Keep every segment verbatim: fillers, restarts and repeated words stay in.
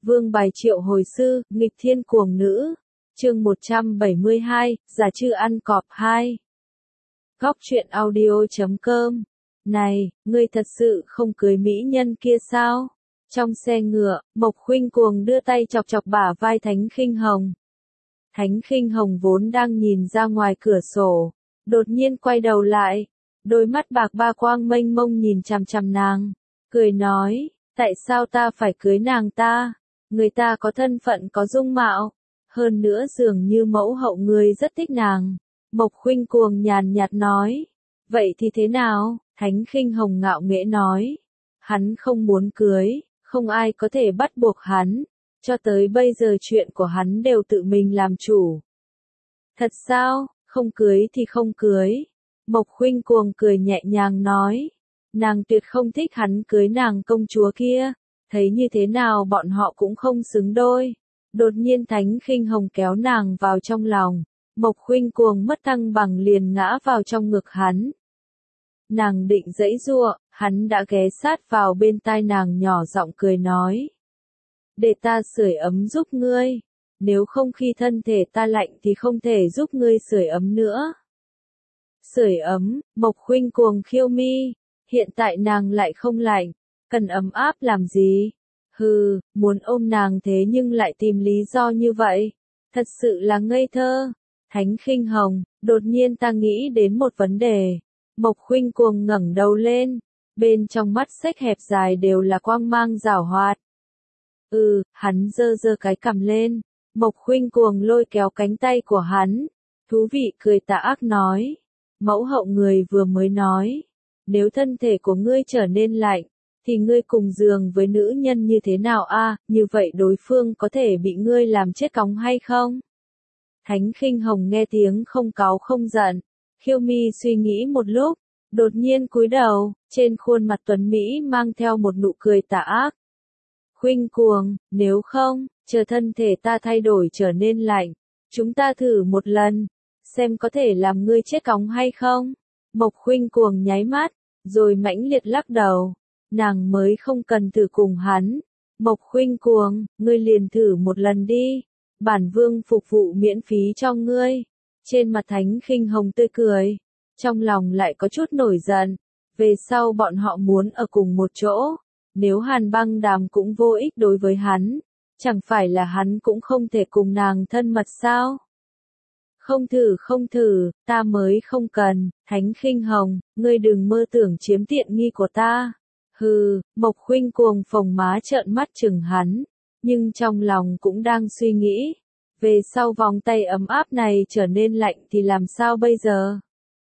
Vương bài triệu hồi sư, nghịch thiên cuồng nữ. Chương một trăm bảy mươi hai, giả chư ăn cọp hai. Góc truyện audio chấm com. Này, ngươi thật sự không cưới mỹ nhân kia sao? Trong xe ngựa, Mộc Khuynh Cuồng đưa tay chọc chọc bả vai Thánh Khinh Hồng. Thánh Khinh Hồng vốn đang nhìn ra ngoài cửa sổ, đột nhiên quay đầu lại, đôi mắt bạc ba quang mênh mông nhìn chằm chằm nàng, cười nói, tại sao ta phải cưới nàng ta? Người ta có thân phận có dung mạo, hơn nữa dường như mẫu hậu người rất thích nàng. Mộc Khuynh Cuồng nhàn nhạt nói, vậy thì thế nào? Thánh Khinh Hồng ngạo nghễ nói, hắn không muốn cưới, không ai có thể bắt buộc hắn, cho tới bây giờ chuyện của hắn đều tự mình làm chủ. Thật sao, không cưới thì không cưới. Mộc Khuynh Cuồng cười nhẹ nhàng nói, nàng tuyệt không thích hắn cưới nàng công chúa kia, thấy như thế nào bọn họ cũng không xứng đôi. Đột nhiên Thánh Khinh Hồng kéo nàng vào trong lòng, Mộc Khuynh Cuồng mất thăng bằng liền ngã vào trong ngực hắn. Nàng định giãy giụa, hắn đã ghé sát vào bên tai nàng nhỏ giọng cười nói, để ta sưởi ấm giúp ngươi, nếu không khi thân thể ta lạnh thì không thể giúp ngươi sưởi ấm nữa. Sưởi ấm, Mộc Khuynh Cuồng khiêu mi, hiện tại nàng lại không lạnh, cần ấm áp làm gì? Hừ, muốn ôm nàng thế nhưng lại tìm lý do như vậy, thật sự là ngây thơ. Thánh Khinh Hồng, đột nhiên ta nghĩ đến một vấn đề. Mộc Khuynh Cuồng ngẩng đầu lên, bên trong mắt xếch hẹp dài đều là quang mang giảo hoạt. Ừ, hắn giơ giơ cái cằm lên, Mộc Khuynh Cuồng lôi kéo cánh tay của hắn, thú vị cười tà ác nói, mẫu hậu người vừa mới nói, nếu thân thể của ngươi trở nên lạnh, thì ngươi cùng giường với nữ nhân như thế nào a? À, như vậy đối phương có thể bị ngươi làm chết cóng hay không? Thánh Khinh Hồng nghe tiếng không cáu không giận, khiêu mi suy nghĩ một lúc, đột nhiên cúi đầu, trên khuôn mặt tuấn Mỹ mang theo một nụ cười tà ác. Khuynh Cuồng, nếu không, chờ thân thể ta thay đổi trở nên lạnh, chúng ta thử một lần, xem có thể làm ngươi chết cóng hay không? Mộc Khuynh Cuồng nháy mắt, rồi mãnh liệt lắc đầu, nàng mới không cần thử cùng hắn. Mộc Khuynh Cuồng, ngươi liền thử một lần đi, bản vương phục vụ miễn phí cho ngươi. Trên mặt Thánh Khinh Hồng tươi cười, trong lòng lại có chút nổi giận, về sau bọn họ muốn ở cùng một chỗ, nếu Hàn Băng Đàm cũng vô ích đối với hắn, chẳng phải là hắn cũng không thể cùng nàng thân mật sao? Không thử không thử, ta mới không cần. Thánh Khinh Hồng, ngươi đừng mơ tưởng chiếm tiện nghi của ta. Hừ, Mộc Khuynh Cuồng phồng má trợn mắt chừng hắn, nhưng trong lòng cũng đang suy nghĩ, về sau vòng tay ấm áp này trở nên lạnh thì làm sao bây giờ?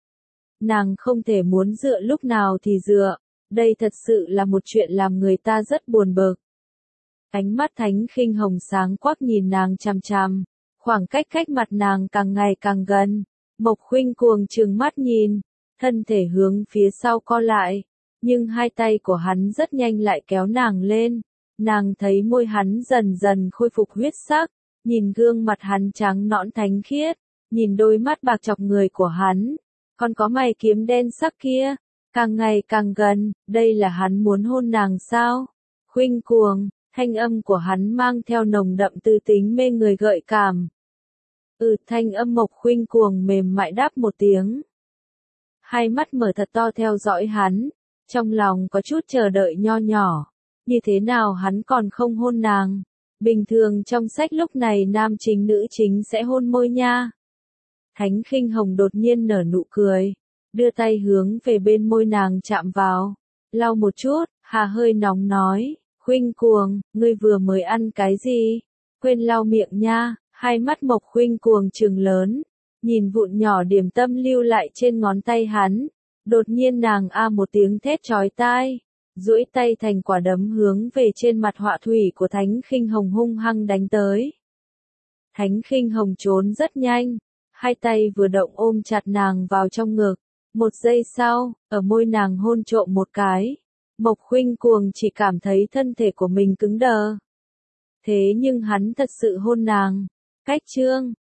Nàng không thể muốn dựa lúc nào thì dựa, đây thật sự là một chuyện làm người ta rất buồn bực. Ánh mắt Thánh Khinh Hồng sáng quắc nhìn nàng chằm chằm, khoảng cách cách mặt nàng càng ngày càng gần. Mộc Khuynh Cuồng trừng mắt nhìn, thân thể hướng phía sau co lại, nhưng hai tay của hắn rất nhanh lại kéo nàng lên. Nàng thấy môi hắn dần dần khôi phục huyết sắc, nhìn gương mặt hắn trắng nõn thánh khiết, nhìn đôi mắt bạc chọc người của hắn, còn có mày kiếm đen sắc kia, càng ngày càng gần, đây là hắn muốn hôn nàng sao? Khuynh Cuồng, thanh âm của hắn mang theo nồng đậm tư tính mê người gợi cảm. Ừ, thanh âm Mộc Khuynh Cuồng mềm mại đáp một tiếng. Hai mắt mở thật to theo dõi hắn, trong lòng có chút chờ đợi nho nhỏ. Như thế nào hắn còn không hôn nàng? Bình thường trong sách lúc này nam chính nữ chính sẽ hôn môi nha. Thánh Khinh Hồng đột nhiên nở nụ cười, đưa tay hướng về bên môi nàng chạm vào, lau một chút, hà hơi nóng nói, Khuynh Cuồng, ngươi vừa mới ăn cái gì? Quên lau miệng nha. Hai mắt Mộc Khuynh Cuồng trừng lớn, nhìn vụn nhỏ điểm tâm lưu lại trên ngón tay hắn, đột nhiên nàng a một tiếng thét chói tai, duỗi tay thành quả đấm hướng về trên mặt họa thủy của Thánh Khinh Hồng hung hăng đánh tới. Thánh Khinh Hồng trốn rất nhanh, hai tay vừa động ôm chặt nàng vào trong ngực, một giây sau, ở môi nàng hôn trộm một cái, Mộc Khuynh Cuồng chỉ cảm thấy thân thể của mình cứng đờ. Thế nhưng hắn thật sự hôn nàng. Cách chương